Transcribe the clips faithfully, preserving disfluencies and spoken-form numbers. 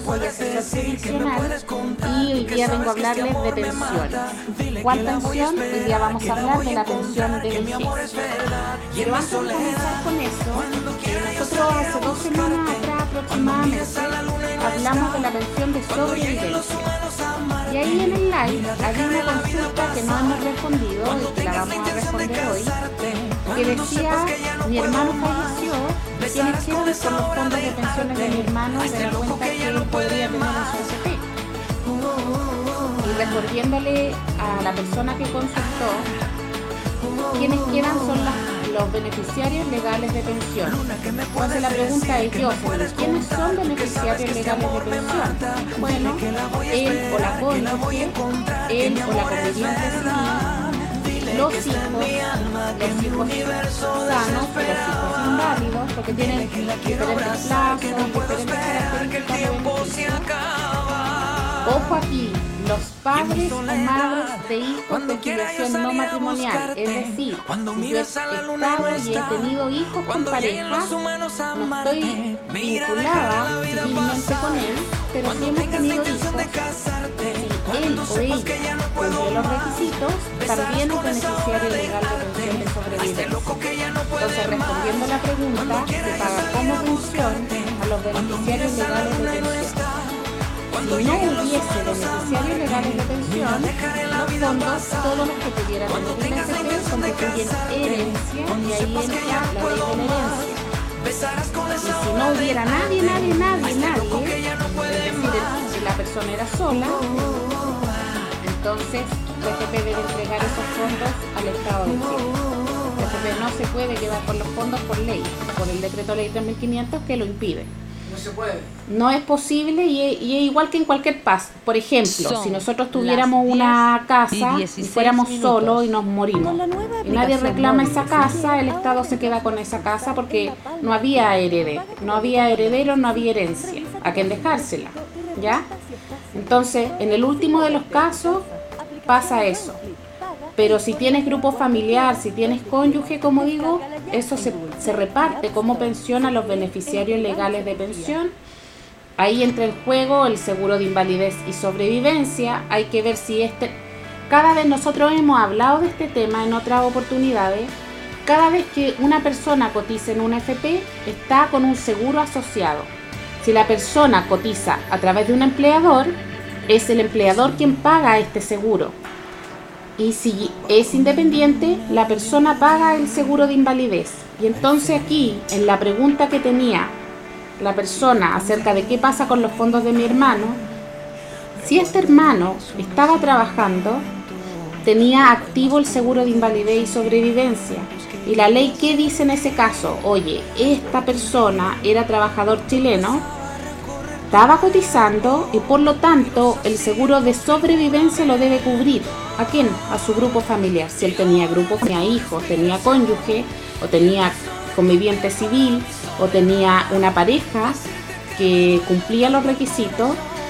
soy asesor previsional y hoy día vengo a hablarles de pensiones. ¿Cuál pensión? Hoy día vamos a hablar de la pensión de vejez. Pero antes de comenzar con eso, nosotros hace dos semanas atrás aproximadamente hablamos de la pensión de sobrevivencia. Y ahí en el live había una consulta que no hemos respondido y que la vamos a responder hoy, que decía: mi hermano falleció, ¿quiénes quedan con los fondos de pensiones de mi hermano de la cuenta que él podría tener en su A F P? Y respondiéndole a la persona que consultó, quienes quedan son las, los beneficiarios legales de pensión. Entonces la pregunta es: yo, ¿quiénes son beneficiarios legales de pensión? Bueno, él o la cónyuge, él o la conviviente civil, los hijos, los hijos sanos, los hijos inválidos, porque tienen diferentes plazos, diferentes características de beneficio. Ojo aquí, los padres o madres de hijos de filiación no matrimonial, es decir, si yo he estado y he tenido hijos con pareja, no estoy vinculada civilmente con él, pero si hemos tenido hijos, si él o ella cumple los requisitos, también es beneficiario legal de pensión de sobrevivencia. Entonces, respondiendo a la pregunta, se paga como pensión a los beneficiarios legales de pensión. Si no hubiese beneficiarios legales de pensión, los fondos, todos los que pudieran tener una A F P, constituyen herencia y ahí entra la ley de la herencia. Y si no hubiera nadie, nadie, nadie, nadie, es decir, si la persona era sola, entonces la A F P debe entregar esos fondos al Estado de Chile. La A F P no se puede quedar con los fondos por ley, por el decreto ley tres mil quinientos que lo impide. No se puede. No es posible y es, y es igual que en cualquier paz. Por ejemplo, Son si nosotros tuviéramos una casa y fuéramos solos y nos morimos y nadie reclama esa casa, el Estado se queda con esa casa porque no había heredero, no había heredero, no había herencia a quien dejársela, ¿ya? Entonces, en el último de los casos pasa eso. Pero si tienes grupo familiar, si tienes cónyuge, como digo, eso se, se reparte como pensión a los beneficiarios legales de pensión. Ahí entra en juego el seguro de invalidez y sobrevivencia. Hay que ver si este... Cada vez nosotros hemos hablado de este tema en otras oportunidades. Cada vez que una persona cotiza en una A F P, está con un seguro asociado. Si la persona cotiza a través de un empleador, es el empleador quien paga este seguro. Y si es independiente, la persona paga el seguro de invalidez. Y entonces aquí, en la pregunta que tenía la persona acerca de qué pasa con los fondos de mi hermano, si este hermano estaba trabajando, tenía activo el seguro de invalidez y sobrevivencia. ¿Y la ley qué dice en ese caso? Oye, esta persona era trabajador chileno, estaba cotizando y por lo tanto el seguro de sobrevivencia lo debe cubrir. ¿A quién? A su grupo familiar. Si él tenía grupo, tenía hijos, tenía cónyuge, o tenía conviviente civil, o tenía una pareja que cumplía los requisitos,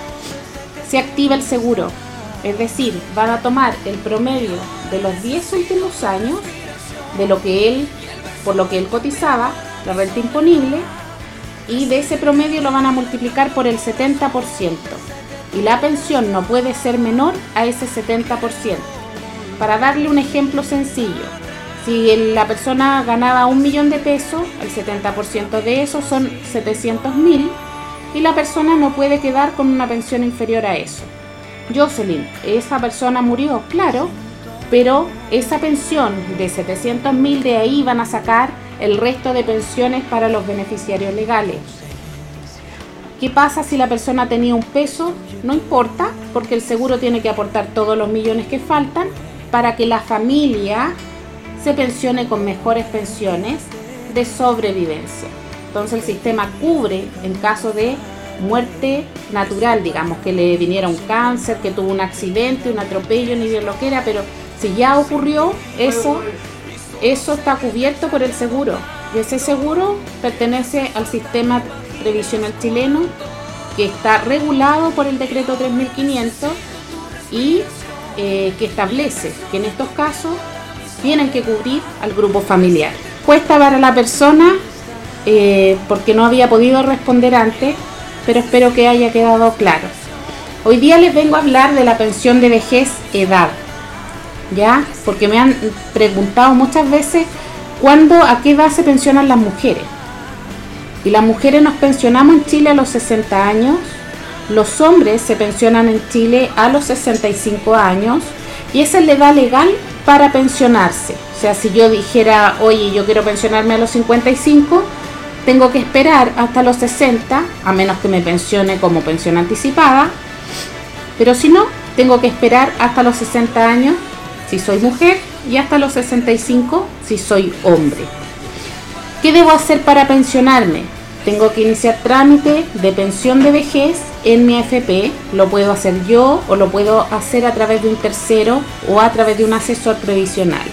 se activa el seguro. Es decir, van a tomar el promedio de los diez últimos años de lo que él, por lo que él cotizaba, la renta imponible, y de ese promedio lo van a multiplicar por el setenta por ciento. Y la pensión no puede ser menor a ese setenta por ciento. Para darle un ejemplo sencillo, si la persona ganaba un millón de pesos, el setenta por ciento de eso son setecientos mil y la persona no puede quedar con una pensión inferior a eso. Jocelyn, esa persona murió, claro, pero esa pensión de setecientos mil, de ahí van a sacar el resto de pensiones para los beneficiarios legales. ¿Qué pasa si la persona tenía un peso? No importa, porque el seguro tiene que aportar todos los millones que faltan para que la familia se pensione con mejores pensiones de sobrevivencia. Entonces el sistema cubre en caso de muerte natural, digamos, que le viniera un cáncer, que tuvo un accidente, un atropello, ni bien lo que era, pero si ya ocurrió, eso, eso está cubierto por el seguro. Y ese seguro pertenece al sistema previsional chileno, que está regulado por el decreto tres mil quinientos y eh, que establece que en estos casos tienen que cubrir al grupo familiar. Cuesta para la persona, eh, porque no había podido responder antes, pero espero que haya quedado claro. Hoy día les vengo a hablar de la pensión de vejez edad, ¿ya? Porque me han preguntado muchas veces cuándo, a qué edad se pensionan las mujeres. Y las mujeres nos pensionamos en Chile a los sesenta años, los hombres se pensionan en Chile a los sesenta y cinco años, y esa es la edad legal para pensionarse. O sea, si yo dijera, oye, yo quiero pensionarme a los cincuenta y cinco, tengo que esperar hasta los sesenta, a menos que me pensione como pensión anticipada, pero si no, tengo que esperar hasta los sesenta años si soy mujer y hasta los sesenta y cinco si soy hombre. ¿Qué debo hacer para pensionarme? Tengo que iniciar trámite de pensión de vejez en mi A F P. Lo puedo hacer yo o lo puedo hacer a través de un tercero o a través de un asesor previsional.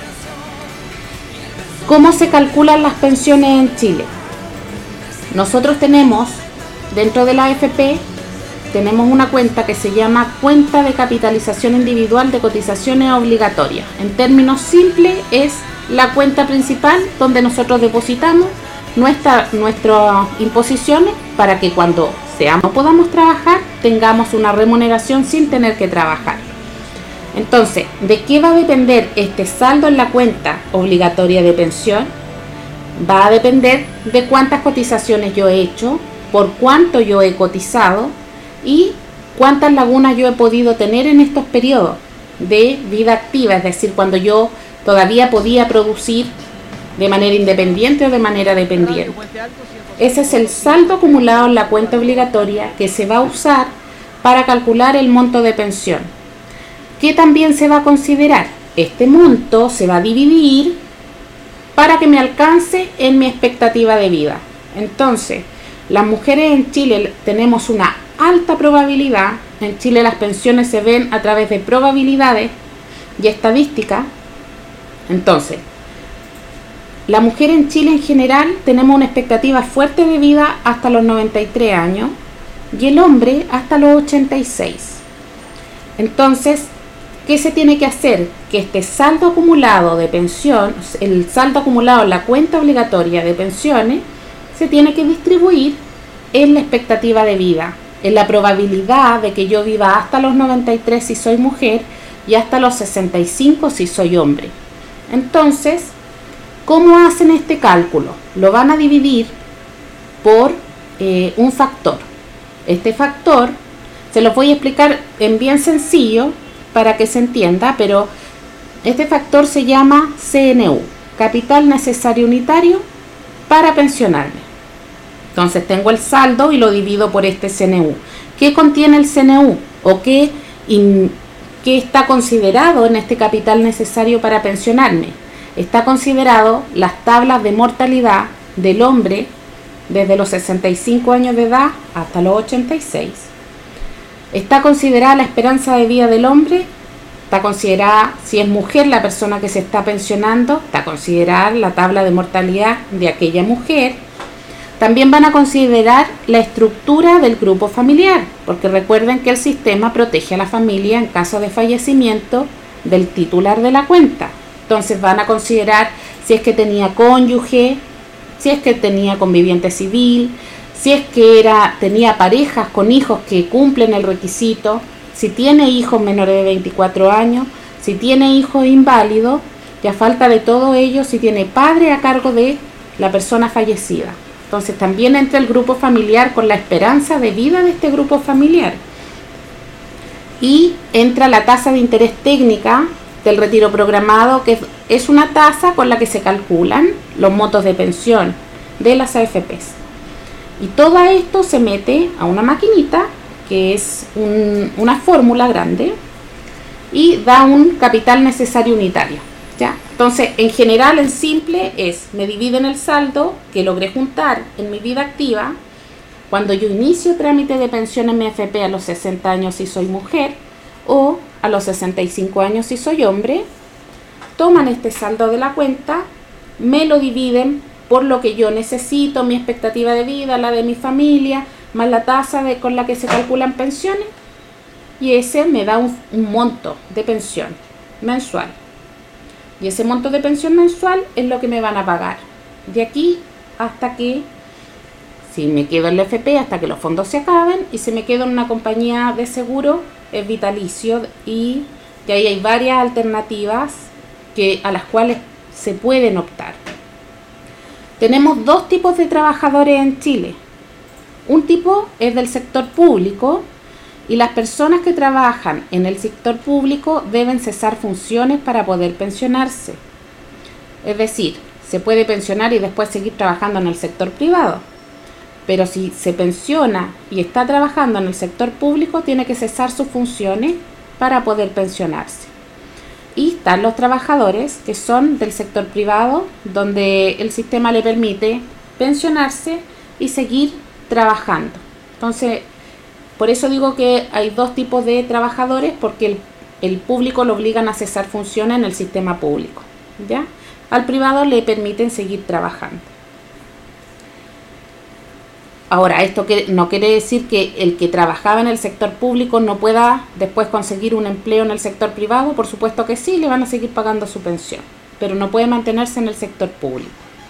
¿Cómo se calculan las pensiones en Chile? Nosotros tenemos, dentro de la A F P, tenemos una cuenta que se llama Cuenta de Capitalización Individual de Cotizaciones Obligatorias. En términos simples, es la cuenta principal donde nosotros depositamos nuestra, nuestras imposiciones para que cuando seamos podamos trabajar, tengamos una remuneración sin tener que trabajar. Entonces, ¿de qué va a depender este saldo en la cuenta obligatoria de pensión? Va a depender de cuántas cotizaciones yo he hecho, por cuánto yo he cotizado y cuántas lagunas yo he podido tener en estos periodos de vida activa, es decir, cuando yo todavía podía producir de manera independiente o de manera dependiente. Ese es el saldo acumulado en la cuenta obligatoria que se va a usar para calcular el monto de pensión. ¿Qué también se va a considerar? Este monto se va a dividir para que me alcance en mi expectativa de vida. Entonces, las mujeres en Chile tenemos una alta probabilidad, en Chile las pensiones se ven a través de probabilidades y estadísticas. Entonces, la mujer en Chile en general tenemos una expectativa fuerte de vida hasta los noventa y tres años y el hombre hasta los ochenta y seis. Entonces, ¿qué se tiene que hacer? Que este saldo acumulado de pensión, el saldo acumulado en la cuenta obligatoria de pensiones, se tiene que distribuir en la expectativa de vida, en la probabilidad de que yo viva hasta los noventa y tres si soy mujer y hasta los sesenta y cinco si soy hombre. Entonces, ¿cómo hacen este cálculo? Lo van a dividir por eh, un factor. Este factor se lo voy a explicar en bien sencillo para que se entienda, pero este factor se llama C N U, Capital Necesario Unitario para pensionarme. Entonces tengo el saldo y lo divido por este C N U. ¿Qué contiene el C N U? ¿O qué, in, qué está considerado en este capital necesario para pensionarme? Está considerado las tablas de mortalidad del hombre desde los sesenta y cinco años de edad hasta los ochenta y seis. Está considerada la esperanza de vida del hombre, está considerada, si es mujer la persona que se está pensionando, está considerada la tabla de mortalidad de aquella mujer. También van a considerar la estructura del grupo familiar, porque recuerden que el sistema protege a la familia en caso de fallecimiento del titular de la cuenta. Entonces van a considerar si es que tenía cónyuge, si es que tenía conviviente civil, si es que era, tenía parejas con hijos que cumplen el requisito, si tiene hijos menores de veinticuatro años, si tiene hijos inválidos, y a falta de todo ello, si tiene padre a cargo de la persona fallecida. Entonces también entra el grupo familiar con la esperanza de vida de este grupo familiar. Y entra la tasa de interés técnica del retiro programado, que es una tasa con la que se calculan los montos de pensión de las A F Pes. Y todo esto se mete a una maquinita, que es un, una fórmula grande, y da un capital necesario unitario. ¿Ya? Entonces, en general, en simple, es, me dividen el saldo que logré juntar en mi vida activa, cuando yo inicio trámite de pensión en mi A F P a los sesenta años si soy mujer, o a los sesenta y cinco años si soy hombre, toman este saldo de la cuenta, me lo dividen por lo que yo necesito, mi expectativa de vida, la de mi familia, más la tasa de, con la que se calculan pensiones, y ese me da un, un monto de pensión mensual. Y ese monto de pensión mensual es lo que me van a pagar de aquí hasta que Si me quedo en la F P hasta que los fondos se acaben, y si me quedo en una compañía de seguro, es vitalicio, y que ahí hay varias alternativas que, a las cuales se pueden optar. Tenemos dos tipos de trabajadores en Chile. Un tipo es del sector público, y las personas que trabajan en el sector público deben cesar funciones para poder pensionarse. Es decir, se puede pensionar y después seguir trabajando en el sector privado. Pero si se pensiona y está trabajando en el sector público, tiene que cesar sus funciones para poder pensionarse. Y están los trabajadores que son del sector privado, donde el sistema le permite pensionarse y seguir trabajando. Entonces, por eso digo que hay dos tipos de trabajadores, porque el, el público lo obligan a cesar funciones en el sistema público, ¿ya? Al privado le permiten seguir trabajando. Ahora, esto que, no quiere decir que el que trabajaba en el sector público no pueda después conseguir un empleo en el sector privado. Por supuesto que sí, le van a seguir pagando su pensión, pero no puede mantenerse en el sector público.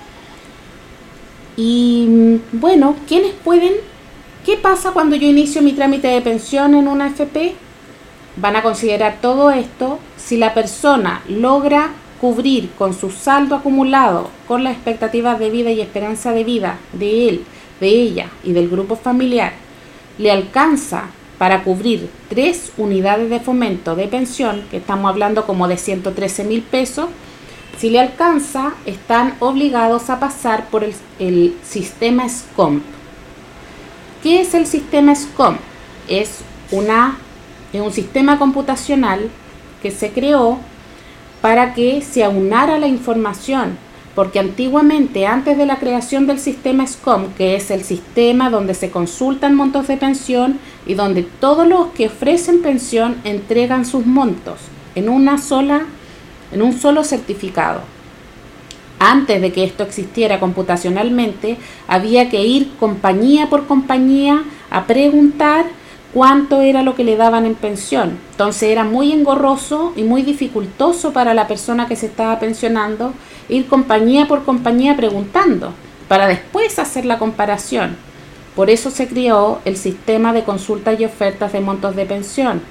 Y bueno, ¿quiénes pueden? ¿Qué pasa cuando yo inicio mi trámite de pensión en una F P? Van a considerar todo esto si la persona logra cubrir con su saldo acumulado, con las expectativas de vida y esperanza de vida de él, de ella y del grupo familiar, le alcanza para cubrir tres unidades de fomento de pensión, que estamos hablando como de ciento trece mil pesos. Si le alcanza, están obligados a pasar por el, el sistema S C O M P. ¿Qué es el sistema S C O M P? Es, una, es un sistema computacional que se creó para que se aunara la información, porque antiguamente, antes de la creación del sistema S C O M P, que es el sistema donde se consultan montos de pensión y donde todos los que ofrecen pensión entregan sus montos en una sola, en un solo certificado. Antes de que esto existiera computacionalmente, había que ir compañía por compañía a preguntar cuánto era lo que le daban en pensión. Entonces era muy engorroso y muy dificultoso para la persona que se estaba pensionando ir compañía por compañía preguntando, para después hacer la comparación. Por eso se creó el sistema de consultas y ofertas de montos de pensión.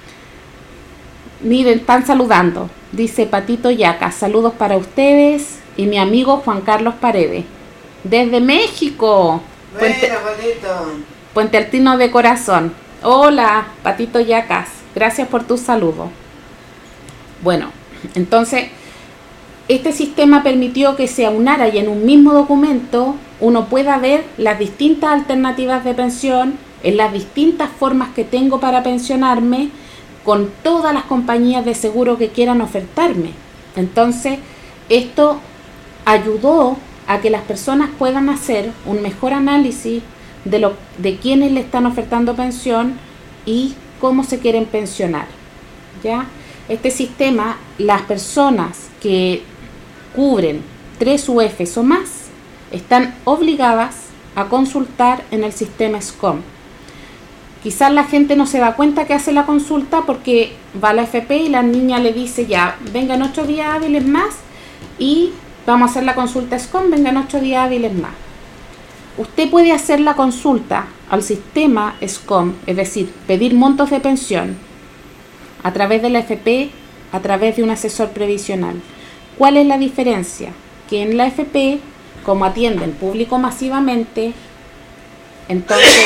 Miren, están saludando. Dice Patito Yaca, saludos para ustedes y mi amigo Juan Carlos Paredes. Desde México. Puente, Puente Altino de Corazón. Hola, Patito Yacas. Gracias por tu saludo. Bueno, entonces, este sistema permitió que se aunara y en un mismo documento uno pueda ver las distintas alternativas de pensión, en las distintas formas que tengo para pensionarme, con todas las compañías de seguro que quieran ofertarme. Entonces, esto ayudó a que las personas puedan hacer un mejor análisis de, lo, de quiénes le están ofertando pensión y cómo se quieren pensionar, ¿ya? Este sistema, las personas que cubren tres U Fs o más, están obligadas a consultar en el sistema S C O M P. Quizás la gente no se da cuenta que hace la consulta porque va a la F P y la niña le dice ya, vengan ocho días hábiles más y vamos a hacer la consulta S C O M P, vengan ocho días hábiles más. Usted puede hacer la consulta al sistema S C O M P, es decir, pedir montos de pensión a través de la F P, a través de un asesor previsional. ¿Cuál es la diferencia? Que en la F P, como atienden público masivamente, entonces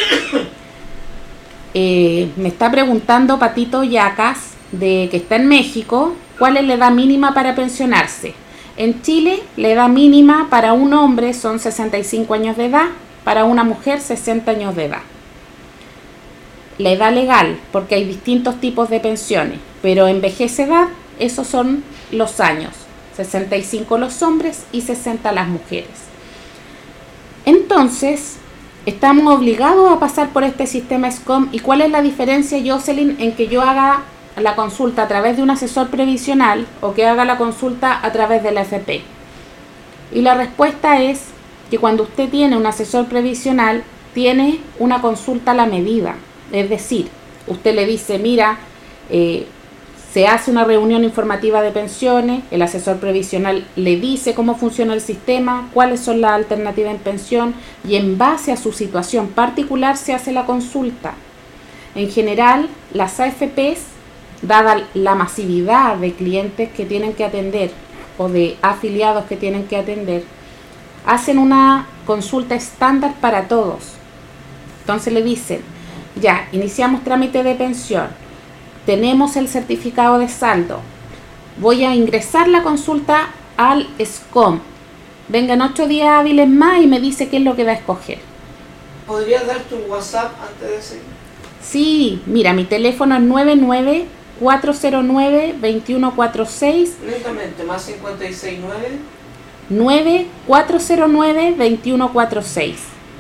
eh, me está preguntando Patito Yacas, de que está en México, ¿cuál es la edad mínima para pensionarse? En Chile, la edad mínima para un hombre son sesenta y cinco años de edad, para una mujer sesenta años de edad. La edad legal, porque hay distintos tipos de pensiones, pero en vejez edad, esos son los años, sesenta y cinco los hombres y sesenta las mujeres. Entonces, estamos obligados a pasar por este sistema S C O M P. ¿Y cuál es la diferencia, Jocelyn, en que yo haga la consulta a través de un asesor previsional o que haga la consulta a través de la F P? Y la respuesta es que cuando usted tiene un asesor previsional, tiene una consulta a la medida. Es decir, usted le dice, mira, eh, Se hace una reunión informativa de pensiones, el asesor previsional le dice cómo funciona el sistema, cuáles son las alternativas en pensión y en base a su situación particular se hace la consulta. En general, las A F Pes, dada la masividad de clientes que tienen que atender o de afiliados que tienen que atender, hacen una consulta estándar para todos. Entonces le dicen, ya, iniciamos trámite de pensión, tenemos el certificado de saldo, voy a ingresar la consulta al S C O M, vengan ocho días hábiles más y me dice qué es lo que va a escoger. ¿Podrías dar tu WhatsApp antes de seguir? Sí, mira, mi teléfono es nueve nueve cuatro cero nueve dos uno cuatro seis. Lentamente, más cincuenta y seis nueve. nueve cuatro cero nueve dos uno cuatro seis.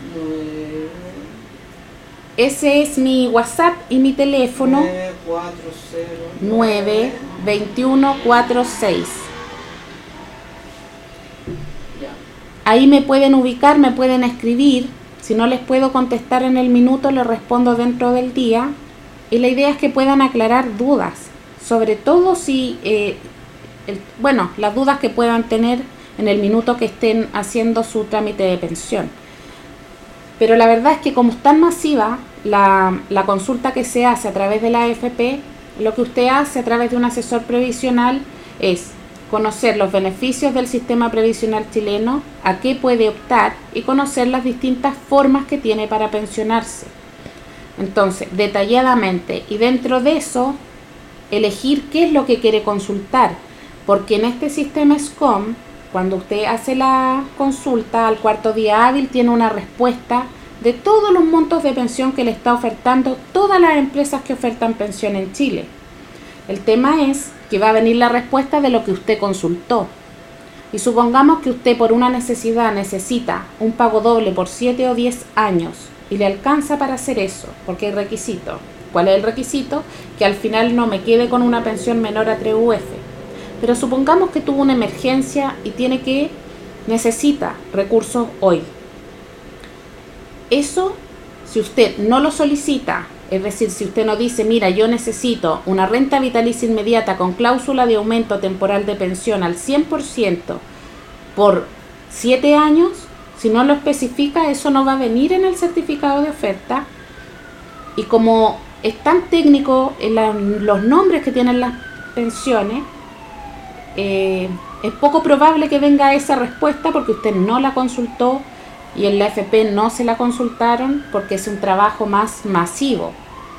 Ese es mi WhatsApp y mi teléfono. nueve dos uno cuatro seis. Ahí me pueden ubicar, me pueden escribir. Si no les puedo contestar en el minuto, les respondo dentro del día. Y la idea es que puedan aclarar dudas. Sobre todo si, eh, el, bueno, las dudas que puedan tener en el minuto que estén haciendo su trámite de pensión. Pero la verdad es que como es tan masiva la, la consulta que se hace a través de la A F P, lo que usted hace a través de un asesor previsional es conocer los beneficios del sistema previsional chileno, a qué puede optar y conocer las distintas formas que tiene para pensionarse. Entonces, detalladamente, y dentro de eso, elegir qué es lo que quiere consultar, porque en este sistema S C O M, cuando usted hace la consulta al cuarto día hábil, tiene una respuesta de todos los montos de pensión que le está ofertando todas las empresas que ofertan pensión en Chile. El tema es que va a venir la respuesta de lo que usted consultó. Y supongamos que usted por una necesidad necesita un pago doble por siete o diez años y le alcanza para hacer eso, porque hay requisito. ¿Cuál es el requisito? Que al final no me quede con una pensión menor a tres U F. Pero supongamos que tuvo una emergencia y tiene que, necesita recursos hoy. Eso, si usted no lo solicita, es decir, si usted no dice, mira, yo necesito una renta vitalicia inmediata con cláusula de aumento temporal de pensión al cien por ciento por siete años, si no lo especifica, eso no va a venir en el certificado de oferta. Y como es tan técnico en la, los nombres que tienen las pensiones, eh, es poco probable que venga esa respuesta porque usted no la consultó y en la A F P no se la consultaron porque es un trabajo más masivo.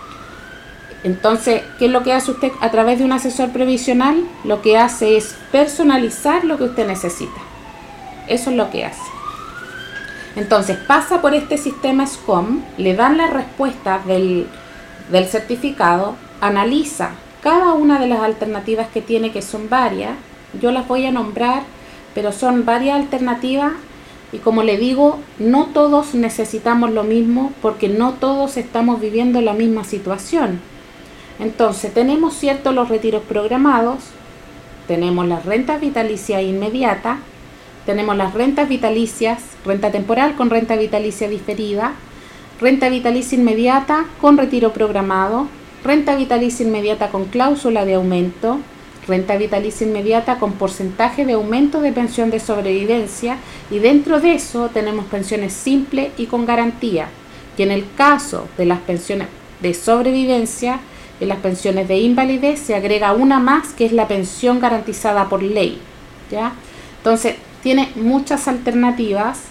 Entonces, ¿qué es lo que hace usted a través de un asesor previsional? Lo que hace es personalizar lo que usted necesita. Eso es lo que hace. Entonces, pasa por este sistema S C O M, le dan las respuestas del, del certificado, analiza cada una de las alternativas que tiene, que son varias. Yo las voy a nombrar, pero son varias alternativas. Y como le digo, no todos necesitamos lo mismo porque no todos estamos viviendo la misma situación. Entonces, tenemos cierto los retiros programados, tenemos las rentas vitalicias inmediatas, tenemos las rentas vitalicias, renta temporal con renta vitalicia diferida, renta vitalicia inmediata con retiro programado, renta vitalicia inmediata con cláusula de aumento, renta vitalicia inmediata con porcentaje de aumento de pensión de sobrevivencia, y dentro de eso tenemos pensiones simples y con garantía, que en el caso de las pensiones de sobrevivencia, en las pensiones de invalidez se agrega una más, que es la pensión garantizada por ley, ¿ya? Entonces tiene muchas alternativas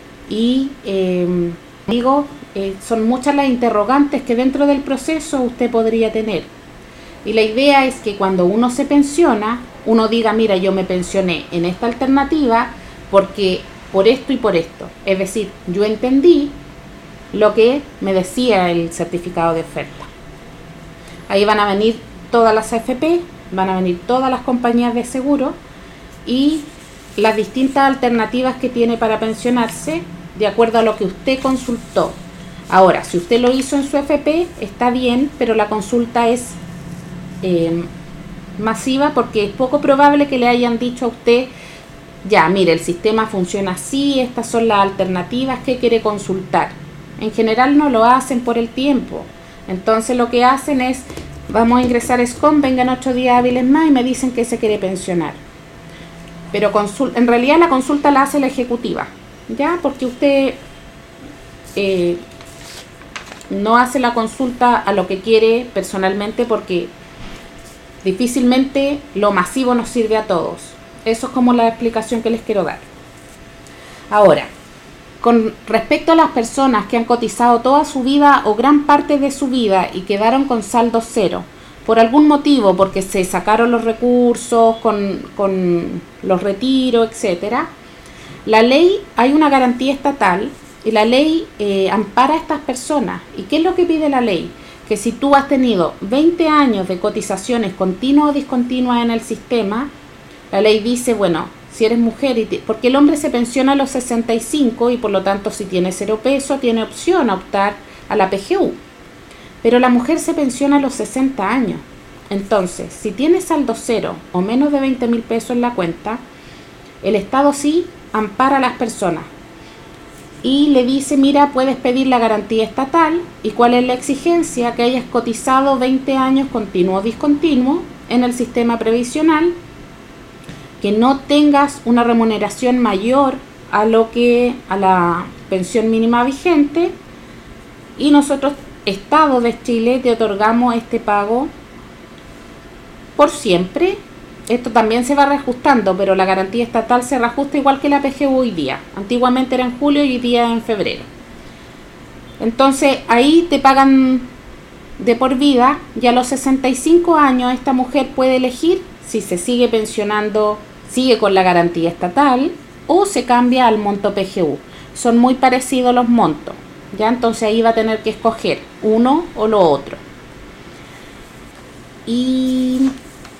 y eh, digo, eh, son muchas las interrogantes que dentro del proceso usted podría tener. Y la idea es que cuando uno se pensiona, uno diga, mira, yo me pensioné en esta alternativa porque por esto y por esto. Es decir, yo entendí lo que me decía el certificado de oferta. Ahí van a venir todas las A F P, van a venir todas las compañías de seguro y las distintas alternativas que tiene para pensionarse de acuerdo a lo que usted consultó. Ahora, si usted lo hizo en su A F P, está bien, pero la consulta es Eh, masiva porque es poco probable que le hayan dicho a usted, ya, mire, el sistema funciona así, estas son las alternativas que quiere consultar. En general no lo hacen por el tiempo. Entonces lo que hacen es vamos a ingresar a S C O M, vengan ocho días hábiles más y me dicen que se quiere pensionar. Pero en realidad la consulta la hace la ejecutiva, ¿ya? Porque usted eh, no hace la consulta a lo que quiere personalmente, porque difícilmente lo masivo nos sirve a todos. Eso es como la explicación que les quiero dar. Ahora, con respecto a las personas que han cotizado toda su vida o gran parte de su vida y quedaron con saldo cero, por algún motivo, porque se sacaron los recursos con, con los retiros, etcétera, la ley, hay una garantía estatal y la ley eh, ampara a estas personas. ¿Y qué es lo que pide la ley? Que si tú has tenido veinte años de cotizaciones continuas o discontinuas en el sistema, la ley dice, bueno, si eres mujer, y te, porque el hombre se pensiona a los sesenta y cinco y por lo tanto si tiene cero peso tiene opción a optar a la P G U. Pero la mujer se pensiona a los sesenta años. Entonces, si tiene saldo cero o menos de veinte mil pesos en la cuenta, el Estado sí ampara a las personas y le dice, mira, puedes pedir la garantía estatal. ¿Y cuál es la exigencia? Que hayas cotizado veinte años continuo o discontinuo en el sistema previsional, que no tengas una remuneración mayor a lo que a la pensión mínima vigente, y nosotros, Estado de Chile, te otorgamos este pago por siempre. Esto también se va reajustando, pero la garantía estatal se reajusta igual que la P G U hoy día. Antiguamente era en julio y hoy día en febrero. Entonces ahí te pagan de por vida, y a los sesenta y cinco años esta mujer puede elegir si se sigue pensionando, sigue con la garantía estatal o se cambia al monto P G U. Son muy parecidos los montos, ¿ya? Entonces ahí va a tener que escoger uno o lo otro. Y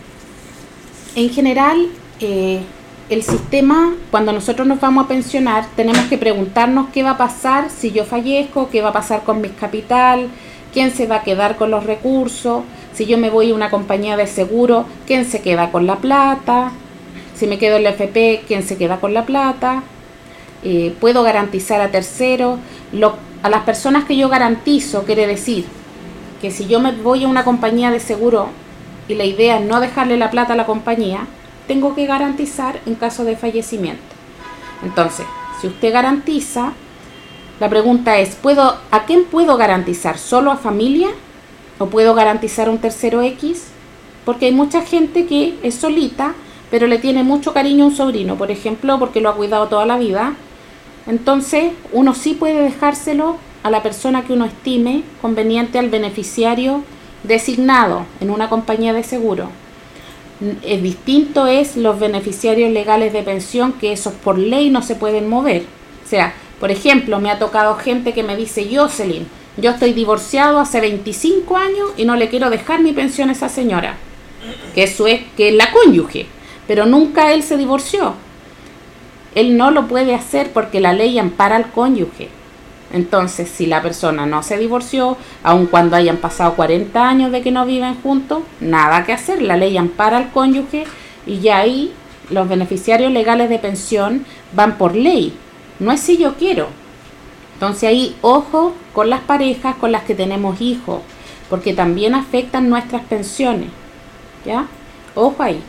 en general, eh, el sistema, cuando nosotros nos vamos a pensionar, tenemos que preguntarnos qué va a pasar si yo fallezco, qué va a pasar con mi capital, quién se va a quedar con los recursos, si yo me voy a una compañía de seguro, quién se queda con la plata, si me quedo en la F P, quién se queda con la plata, eh, puedo garantizar a terceros. Lo, a las personas que yo garantizo, quiere decir que si yo me voy a una compañía de seguro y la idea es no dejarle la plata a la compañía, tengo que garantizar en caso de fallecimiento. Entonces, si usted garantiza, la pregunta es, ¿puedo, ¿a quién puedo garantizar? ¿Solo a familia? ¿O puedo garantizar a un tercero X? Porque hay mucha gente que es solita, pero le tiene mucho cariño a un sobrino, por ejemplo, porque lo ha cuidado toda la vida. Entonces, uno sí puede dejárselo a la persona que uno estime conveniente, al beneficiario designado en una compañía de seguro. Es distinto es los beneficiarios legales de pensión, que esos por ley no se pueden mover. O sea, por ejemplo, me ha tocado gente que me dice, Jocelyn, yo estoy divorciado hace veinticinco años y no le quiero dejar mi pensión a esa señora, que eso es, que es la cónyuge, pero nunca él se divorció. Él no lo puede hacer porque la ley ampara al cónyuge. Entonces, si la persona no se divorció, aun cuando hayan pasado cuarenta años de que no viven juntos, nada que hacer, la ley ampara al cónyuge y ya ahí los beneficiarios legales de pensión van por ley, no es si yo quiero. Entonces ahí, ojo con las parejas con las que tenemos hijos, porque también afectan nuestras pensiones, ¿ya? Ojo ahí.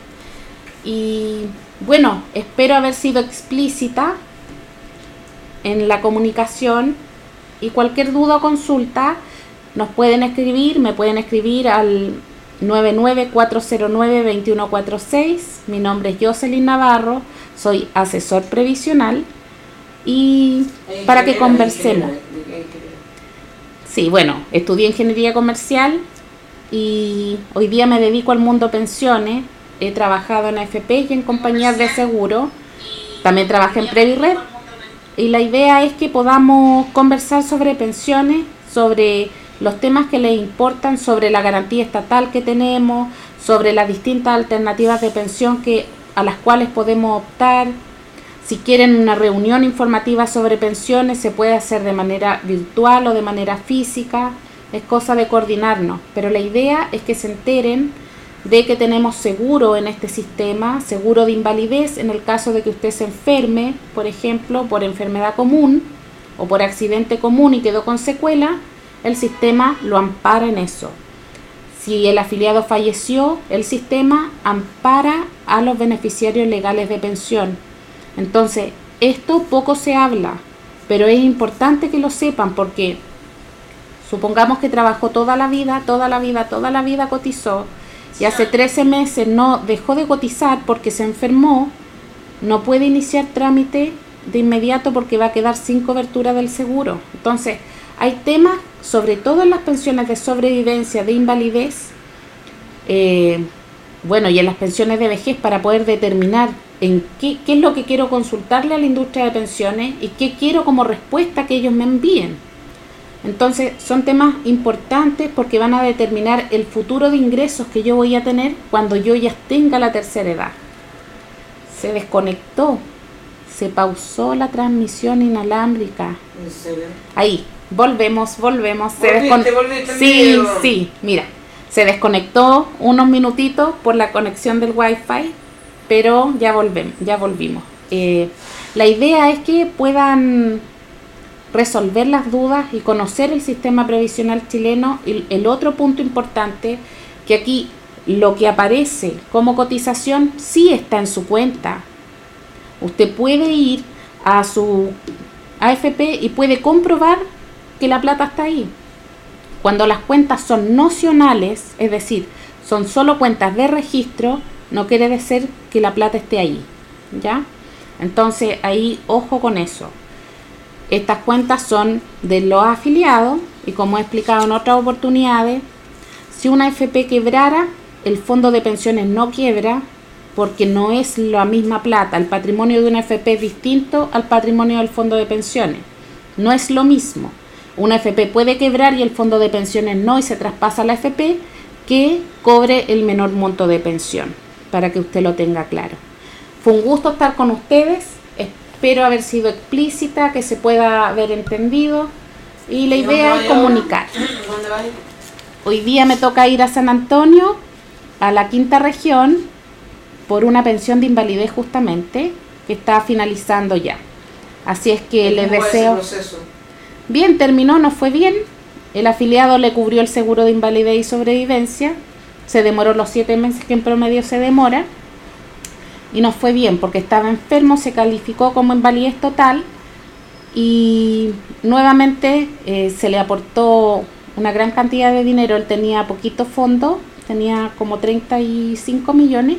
Y bueno, espero haber sido explícita en la comunicación, y cualquier duda o consulta nos pueden escribir, me pueden escribir al nueve nueve cuatro cero nueve dos uno cuatro seis. Mi nombre es Jocelyn Navarro, soy asesor previsional, y para que conversemos. Sí, bueno, estudié ingeniería comercial y hoy día me dedico al mundo pensiones. He trabajado en A F P y en compañías de seguro. También trabajé en Previred. Y la idea es que podamos conversar sobre pensiones, sobre los temas que les importan, sobre la garantía estatal que tenemos, sobre las distintas alternativas de pensión que, a las cuales podemos optar. Si quieren una reunión informativa sobre pensiones, se puede hacer de manera virtual o de manera física. Es cosa de coordinarnos. Pero la idea es que se enteren de que tenemos seguro en este sistema, seguro de invalidez en el caso de que usted se enferme, por ejemplo, por enfermedad común o por accidente común y quedó con secuela, el sistema lo ampara en eso. Si el afiliado falleció, el sistema ampara a los beneficiarios legales de pensión. Entonces, esto poco se habla, pero es importante que lo sepan porque supongamos que trabajó toda la vida, toda la vida, toda la vida cotizó y hace trece meses no dejó de cotizar porque se enfermó, no puede iniciar trámite de inmediato porque va a quedar sin cobertura del seguro. Entonces, hay temas, sobre todo en las pensiones de sobrevivencia, de invalidez, eh, bueno, y en las pensiones de vejez, para poder determinar en qué, qué es lo que quiero consultarle a la industria de pensiones y qué quiero como respuesta que ellos me envíen. Entonces, son temas importantes porque van a determinar el futuro de ingresos que yo voy a tener cuando yo ya tenga la tercera edad. Se desconectó, se pausó la transmisión inalámbrica. ¿En serio? Ahí, volvemos, volvemos. Se ¿Volviste, descon... volviste, Sí, video? sí, mira, se desconectó unos minutitos por la conexión del Wi-Fi, pero ya volvemos, ya volvimos. Eh, la idea es que puedan resolver las dudas y conocer el sistema previsional chileno. Y el otro punto importante, que aquí lo que aparece como cotización sí está en su cuenta. Usted puede ir a su A F P y puede comprobar que la plata está ahí. Cuando las cuentas son nocionales, es decir, son solo cuentas de registro, no quiere decir que la plata esté ahí, ¿ya? Entonces ahí ojo con eso. Estas cuentas son de los afiliados y, como he explicado en otras oportunidades, si una A F P quebrara, el fondo de pensiones no quiebra porque no es la misma plata. El patrimonio de una A F P es distinto al patrimonio del fondo de pensiones. No es lo mismo. Una A F P puede quebrar y el fondo de pensiones no, y se traspasa a la A F P que cobre el menor monto de pensión, para que usted lo tenga claro. Fue un gusto estar con ustedes. Espero haber sido explícita, que se pueda haber entendido, y la idea es comunicar. ¿Dónde vas? Hoy día me toca ir a San Antonio, a la quinta región, por una pensión de invalidez justamente, que está finalizando ya. Así es que les deseo... Bien, terminó, nos fue bien. El afiliado le cubrió el seguro de invalidez y sobrevivencia. Se demoró los siete meses que en promedio se demora. Y nos fue bien porque estaba enfermo, se calificó como invalidez total. Y nuevamente eh, se le aportó una gran cantidad de dinero. Él tenía poquito fondo, tenía como treinta y cinco millones.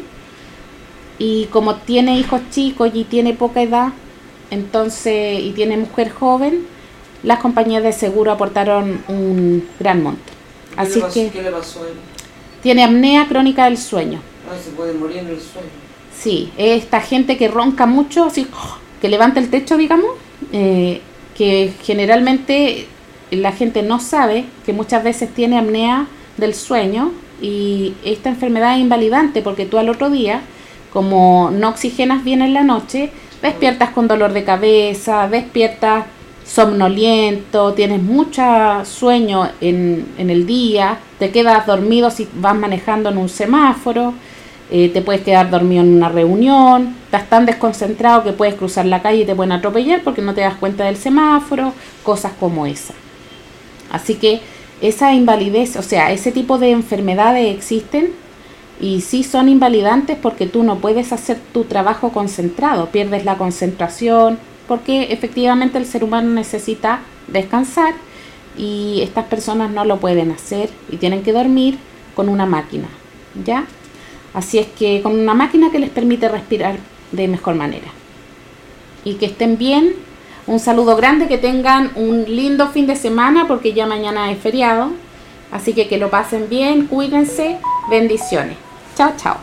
Y como tiene hijos chicos y tiene poca edad, entonces, y tiene mujer joven, las compañías de seguro aportaron un gran monto. Así ¿Qué le pasó, que ¿qué le pasó a él? tiene apnea crónica del sueño. Ah, se puede morir en el sueño. Sí, esta gente que ronca mucho, así que levanta el techo, digamos, eh, que generalmente la gente no sabe que muchas veces tiene apnea del sueño, y esta enfermedad es invalidante porque tú al otro día, como no oxigenas bien en la noche, despiertas con dolor de cabeza, despiertas somnoliento, tienes mucho sueño en, en el día, te quedas dormido si vas manejando en un semáforo, eh, te puedes quedar dormido en una reunión, estás tan desconcentrado que puedes cruzar la calle y te pueden atropellar porque no te das cuenta del semáforo, cosas como esa. Así que esa invalidez, o sea, ese tipo de enfermedades existen y sí son invalidantes porque tú no puedes hacer tu trabajo concentrado, pierdes la concentración, porque efectivamente el ser humano necesita descansar y estas personas no lo pueden hacer y tienen que dormir con una máquina, ¿ya? Así es que con una máquina que les permite respirar de mejor manera. Y que estén bien. Un saludo grande, que tengan un lindo fin de semana porque ya mañana es feriado. Así que que lo pasen bien, cuídense, bendiciones. Chao, chao.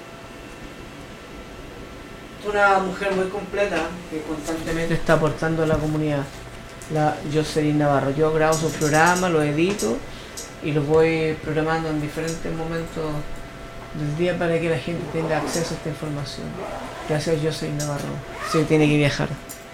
Una mujer muy completa que constantemente está aportando a la comunidad, la Jocelyn Navarro. Yo grabo sus programas, los edito y los voy programando en diferentes momentos del día para que la gente tenga acceso a esta información. Gracias, Jocelyn Navarro. Sí, tiene que viajar.